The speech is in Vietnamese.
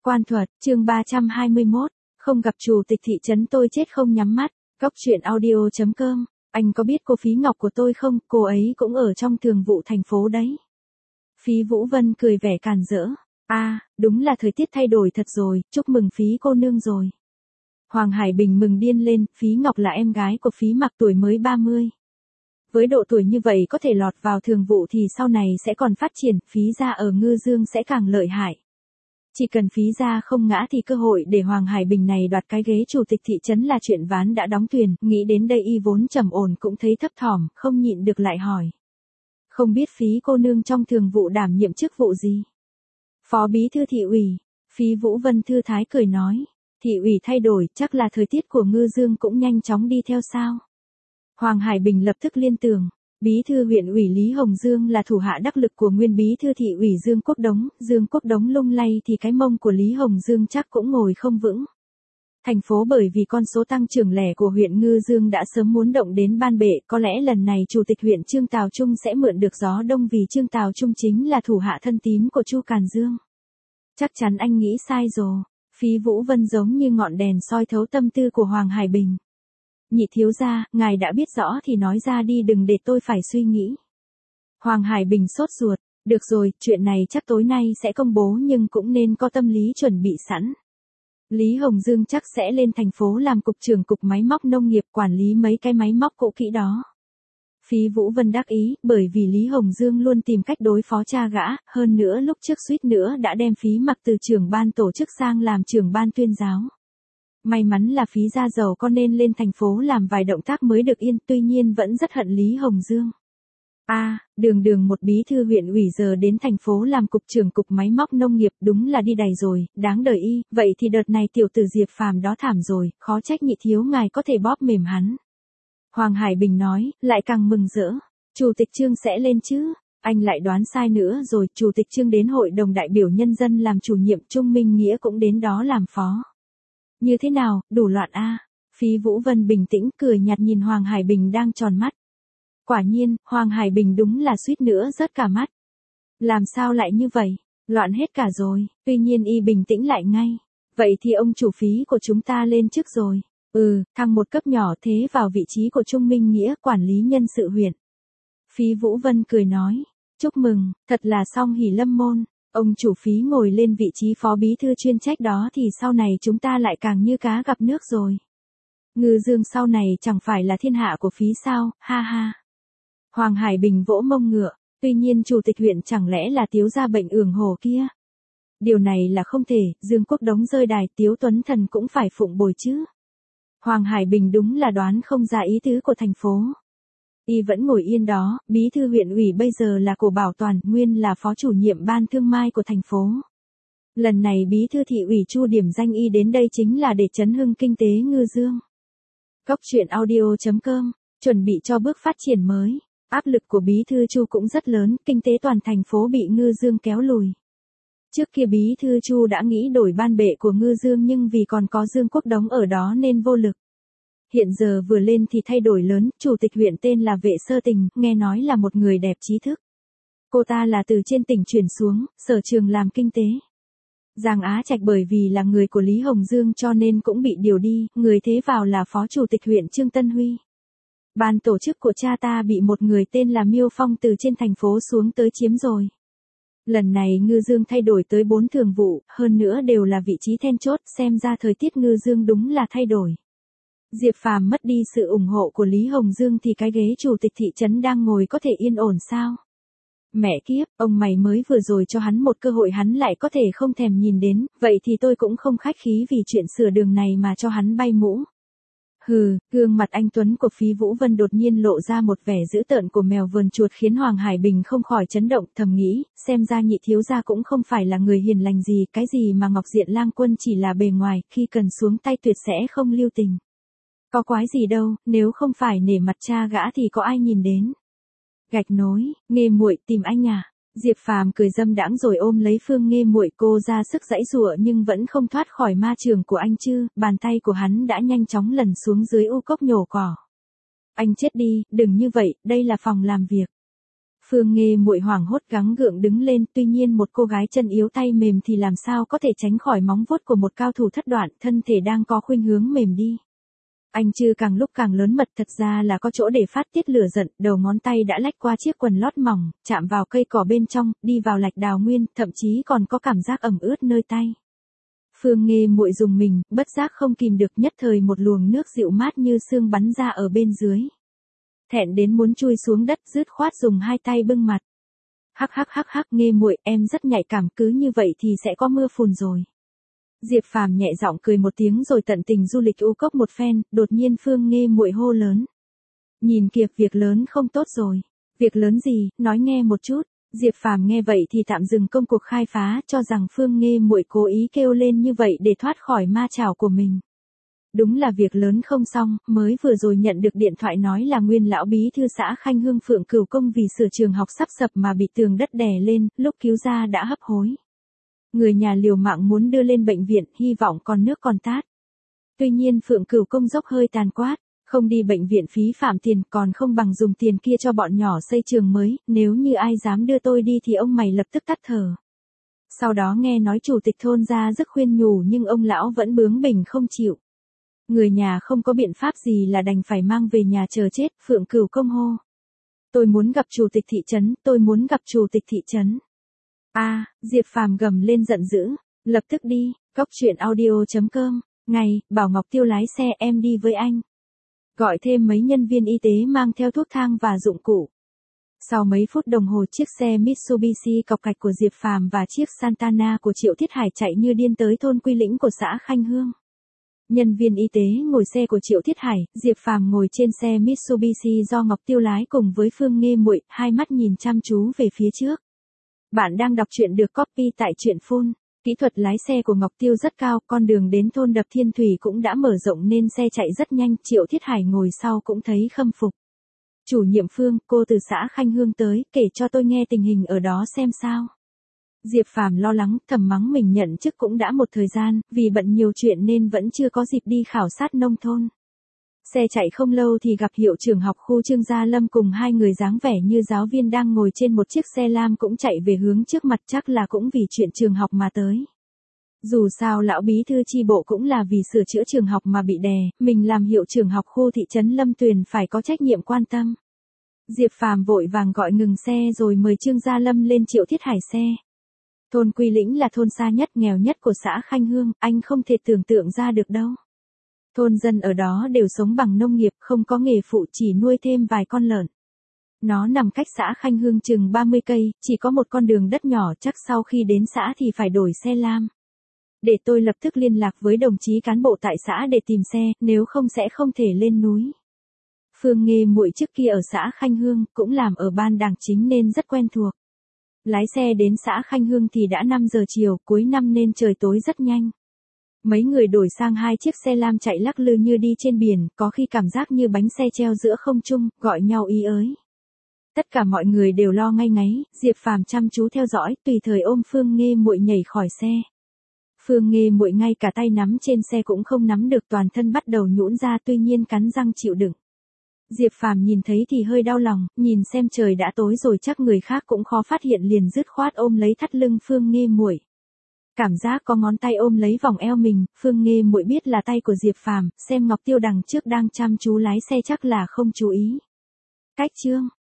Quan thuật, chương 321, không gặp chủ tịch thị trấn tôi chết không nhắm mắt. Góc truyện audio.com. Anh có biết cô Phí Ngọc của tôi không? Cô ấy cũng ở trong thường vụ thành phố đấy. Phí Vũ Vân cười vẻ càn rỡ. Đúng là thời tiết thay đổi thật rồi, chúc mừng Phí cô nương rồi. Hoàng Hải Bình mừng điên lên, Phí Ngọc là em gái của Phí Mặc tuổi mới 30. Với độ tuổi như vậy có thể lọt vào thường vụ thì sau này sẽ còn phát triển, Phí gia ở Ngư Dương sẽ càng lợi hại. Chỉ cần Phí gia không ngã thì cơ hội để Hoàng Hải Bình này đoạt cái ghế chủ tịch thị trấn là chuyện ván đã đóng thuyền, nghĩ đến đây y vốn trầm ổn cũng thấy thấp thỏm, không nhịn được lại hỏi. Không biết Phí cô nương trong thường vụ đảm nhiệm chức vụ gì? Phó bí thư thị ủy, Phí Vũ Vân thư thái cười nói. Thị ủy thay đổi, chắc là thời tiết của Ngư Dương cũng nhanh chóng đi theo sao? Hoàng Hải Bình lập tức liên tưởng. Bí thư huyện ủy Lý Hồng Dương là thủ hạ đắc lực của nguyên bí thư thị ủy Dương Quốc Đống lung lay thì cái mông của Lý Hồng Dương chắc cũng ngồi không vững. Thành phố bởi vì con số tăng trưởng lẻ của huyện Ngư Dương đã sớm muốn động đến ban bệ, có lẽ lần này chủ tịch huyện Trương Tào Trung sẽ mượn được gió đông vì Trương Tào Trung chính là thủ hạ thân tín của Chu Càn Dương. Chắc chắn anh nghĩ sai rồi. Phí Vũ Vân giống như ngọn đèn soi thấu tâm tư của Hoàng Hải Bình. Nhị thiếu gia, ngài đã biết rõ thì nói ra đi đừng để tôi phải suy nghĩ. Hoàng Hải Bình sốt ruột, được rồi, chuyện này chắc tối nay sẽ công bố nhưng cũng nên có tâm lý chuẩn bị sẵn. Lý Hồng Dương chắc sẽ lên thành phố làm cục trưởng cục máy móc nông nghiệp quản lý mấy cái máy móc cũ kỹ đó. Phí Vũ Vân đắc ý, bởi vì Lý Hồng Dương luôn tìm cách đối phó cha gã, hơn nữa lúc trước suýt nữa đã đem Phí Mặc từ trưởng ban tổ chức sang làm trưởng ban tuyên giáo. May mắn là Phí gia giàu con nên lên thành phố làm vài động tác mới được yên, tuy nhiên vẫn rất hận Lý Hồng Dương. Đường một bí thư huyện ủy giờ đến thành phố làm cục trưởng cục máy móc nông nghiệp đúng là đi đầy rồi, đáng đời y, vậy thì đợt này tiểu tử Diệp Phàm đó thảm rồi, khó trách nhị thiếu ngài có thể bóp mềm hắn. Hoàng Hải Bình nói, lại càng mừng rỡ, chủ tịch Trương sẽ lên chứ, anh lại đoán sai nữa rồi, chủ tịch Trương đến hội đồng đại biểu nhân dân làm chủ nhiệm, Trung Minh Nghĩa cũng đến đó làm phó. Như thế nào, đủ loạn Phí Vũ Vân bình tĩnh cười nhạt nhìn Hoàng Hải Bình đang tròn mắt. Quả nhiên, Hoàng Hải Bình đúng là suýt nữa rớt cả mắt. Làm sao lại như vậy? Loạn hết cả rồi, tuy nhiên y bình tĩnh lại ngay. Vậy thì ông chủ Phí của chúng ta lên chức rồi. Thăng một cấp nhỏ thế vào vị trí của Trung Minh Nghĩa quản lý nhân sự huyện. Phí Vũ Vân cười nói, chúc mừng, thật là song hỷ lâm môn. Ông chủ Phí ngồi lên vị trí phó bí thư chuyên trách đó thì sau này chúng ta lại càng như cá gặp nước rồi. Ngư Dương sau này chẳng phải là thiên hạ của Phí sao, ha ha. Hoàng Hải Bình vỗ mông ngựa, tuy nhiên chủ tịch huyện chẳng lẽ là Tiếu gia bệnh ưởng hồ kia. Điều này là không thể, Dương Quốc Đống rơi đài Tiếu Tuấn Thần cũng phải phụng bồi chứ. Hoàng Hải Bình đúng là đoán không ra ý tứ của thành phố. Y vẫn ngồi yên đó, bí thư huyện ủy bây giờ là Cổ Bảo Toàn, nguyên là phó chủ nhiệm ban thương mai của thành phố. Lần này bí thư thị ủy Chu điểm danh y đến đây chính là để chấn hưng kinh tế Ngư Dương. Góc truyện audio.com, chuẩn bị cho bước phát triển mới. Áp lực của bí thư Chu cũng rất lớn, kinh tế toàn thành phố bị Ngư Dương kéo lùi. Trước kia bí thư Chu đã nghĩ đổi ban bệ của Ngư Dương nhưng vì còn có Dương Quốc Đống ở đó nên vô lực. Hiện giờ vừa lên thì thay đổi lớn, chủ tịch huyện tên là Vệ Sơ Tình, nghe nói là một người đẹp trí thức. Cô ta là từ trên tỉnh chuyển xuống, sở trường làm kinh tế. Giang Á Trạch bởi vì là người của Lý Hồng Dương cho nên cũng bị điều đi, người thế vào là phó chủ tịch huyện Trương Tân Huy. Ban tổ chức của cha ta bị một người tên là Miêu Phong từ trên thành phố xuống tới chiếm rồi. Lần này Ngư Dương thay đổi tới 4 thường vụ, hơn nữa đều là vị trí then chốt, xem ra thời tiết Ngư Dương đúng là thay đổi. Diệp Phàm mất đi sự ủng hộ của Lý Hồng Dương thì cái ghế chủ tịch thị trấn đang ngồi có thể yên ổn sao? Mẹ kiếp, ông mày mới vừa rồi cho hắn một cơ hội hắn lại có thể không thèm nhìn đến, vậy thì tôi cũng không khách khí vì chuyện sửa đường này mà cho hắn bay mũ. Gương mặt anh Tuấn của Phí Vũ Vân đột nhiên lộ ra một vẻ dữ tợn của mèo vờn chuột khiến Hoàng Hải Bình không khỏi chấn động, thầm nghĩ, xem ra nhị thiếu gia cũng không phải là người hiền lành gì, cái gì mà Ngọc Diện Lang Quân chỉ là bề ngoài, khi cần xuống tay tuyệt sẽ không lưu tình. Có quái gì đâu, nếu không phải nể mặt cha gã thì có ai nhìn đến. Gạch nối, Nghê muội tìm anh à? Diệp Phàm cười dâm đãng rồi ôm lấy Phương Nghê muội, cô ra sức giãy giụa nhưng vẫn không thoát khỏi ma trường của anh chứ, bàn tay của hắn đã nhanh chóng lần xuống dưới u cốc nhổ cỏ. Anh chết đi, đừng như vậy, đây là phòng làm việc. Phương Nghê Muội hoảng hốt gắng gượng đứng lên, tuy nhiên một cô gái chân yếu tay mềm thì làm sao có thể tránh khỏi móng vuốt của một cao thủ thất đoạn, thân thể đang có khuynh hướng mềm đi. Anh Trư càng lúc càng lớn mật, thật ra là có chỗ để phát tiết lửa giận, đầu ngón tay đã lách qua chiếc quần lót mỏng, chạm vào cây cỏ bên trong, đi vào lạch đào nguyên, thậm chí còn có cảm giác ẩm ướt nơi tay. Phương Nghê Muội dùng mình, bất giác không kìm được, nhất thời một luồng nước dịu mát như sương bắn ra ở bên dưới. Thẹn đến muốn chui xuống đất, dứt khoát dùng hai tay bưng mặt. Hắc hắc hắc hắc, Nghê Muội, em rất nhạy cảm, cứ như vậy thì sẽ có mưa phùn rồi. Diệp Phàm nhẹ giọng cười một tiếng rồi tận tình du lịch U Cốc một phen, đột nhiên Phương Nghê Muội hô lớn. Nhìn kìa, việc lớn không tốt rồi. Việc lớn gì, nói nghe một chút. Diệp Phàm nghe vậy thì tạm dừng công cuộc khai phá, cho rằng Phương Nghê Muội cố ý kêu lên như vậy để thoát khỏi ma chảo của mình. Đúng là việc lớn không xong, mới vừa rồi nhận được điện thoại nói là nguyên lão bí thư xã Khanh Hương Phượng Cửu Công vì sửa trường học sắp sập mà bị tường đất đè lên, lúc cứu ra đã hấp hối. Người nhà liều mạng muốn đưa lên bệnh viện, hy vọng còn nước còn tát. Tuy nhiên Phượng Cửu Công dốc hơi tàn quát, không đi bệnh viện phí phạm tiền, còn không bằng dùng tiền kia cho bọn nhỏ xây trường mới, nếu như ai dám đưa tôi đi thì ông mày lập tức tắt thở. Sau đó nghe nói chủ tịch thôn ra rất khuyên nhủ nhưng ông lão vẫn bướng bỉnh không chịu. Người nhà không có biện pháp gì là đành phải mang về nhà chờ chết, Phượng Cửu Công hô. Tôi muốn gặp chủ tịch thị trấn, tôi muốn gặp chủ tịch thị trấn. Diệp Phàm gầm lên giận dữ, lập tức đi, coctruyện.audio.com, ngày, bảo Ngọc Tiêu lái xe em đi với anh. Gọi thêm mấy nhân viên y tế mang theo thuốc thang và dụng cụ. Sau mấy phút đồng hồ chiếc xe Mitsubishi cọc cạch của Diệp Phàm và chiếc Santana của Triệu Thiết Hải chạy như điên tới thôn Quy Lĩnh của xã Khanh Hương. Nhân viên y tế ngồi xe của Triệu Thiết Hải, Diệp Phàm ngồi trên xe Mitsubishi do Ngọc Tiêu lái cùng với Phương Nghê Muội, hai mắt nhìn chăm chú về phía trước. Bạn đang đọc truyện được copy tại truyện phun. Kỹ thuật lái xe của Ngọc Tiêu rất cao, con đường đến thôn Đập Thiên Thủy cũng đã mở rộng nên xe chạy rất nhanh, Triệu Thiết Hải ngồi sau cũng thấy khâm phục. Chủ nhiệm Phương, cô từ xã Khanh Hương tới, kể cho tôi nghe tình hình ở đó xem sao. Diệp Phàm lo lắng, thầm mắng mình nhận chức cũng đã một thời gian, vì bận nhiều chuyện nên vẫn chưa có dịp đi khảo sát nông thôn. Xe chạy không lâu thì gặp hiệu trưởng học khu Trương Gia Lâm cùng hai người dáng vẻ như giáo viên đang ngồi trên một chiếc xe lam cũng chạy về hướng trước mặt, chắc là cũng vì chuyện trường học mà tới. Dù sao lão bí thư chi bộ cũng là vì sửa chữa trường học mà bị đè, mình làm hiệu trưởng học khu thị trấn Lâm Tuyền phải có trách nhiệm quan tâm. Diệp Phàm vội vàng gọi ngừng xe rồi mời Trương Gia Lâm lên Triệu Thiết Hải xe. Thôn Quy Lĩnh là thôn xa nhất, nghèo nhất của xã Khanh Hương, anh không thể tưởng tượng ra được đâu. Thôn dân ở đó đều sống bằng nông nghiệp, không có nghề phụ, chỉ nuôi thêm vài con lợn. Nó nằm cách xã Khanh Hương chừng 30 cây, chỉ có một con đường đất nhỏ, chắc sau khi đến xã thì phải đổi xe lam. Để tôi lập tức liên lạc với đồng chí cán bộ tại xã để tìm xe, nếu không sẽ không thể lên núi. Phương Nghê Muội trước kia ở xã Khanh Hương, cũng làm ở ban đảng chính nên rất quen thuộc. Lái xe đến xã Khanh Hương thì đã 5 giờ chiều, cuối năm nên trời tối rất nhanh. Mấy người đổi sang hai chiếc xe lam chạy lắc lư như đi trên biển, có khi cảm giác như bánh xe treo giữa không trung, gọi nhau ý ới. Tất cả mọi người đều lo ngay ngáy, Diệp Phàm chăm chú theo dõi, tùy thời ôm Phương Nghê Muội nhảy khỏi xe. Phương Nghê Muội ngay cả tay nắm trên xe cũng không nắm được, toàn thân bắt đầu nhũn ra, tuy nhiên cắn răng chịu đựng. Diệp Phàm nhìn thấy thì hơi đau lòng, nhìn xem trời đã tối rồi chắc người khác cũng khó phát hiện liền dứt khoát ôm lấy thắt lưng Phương Nghê Muội. Cảm giác có ngón tay ôm lấy vòng eo mình, Phương Nghê Muội biết là tay của Diệp Phàm, xem Ngọc Tiêu đằng trước đang chăm chú lái xe chắc là không chú ý. Cách chương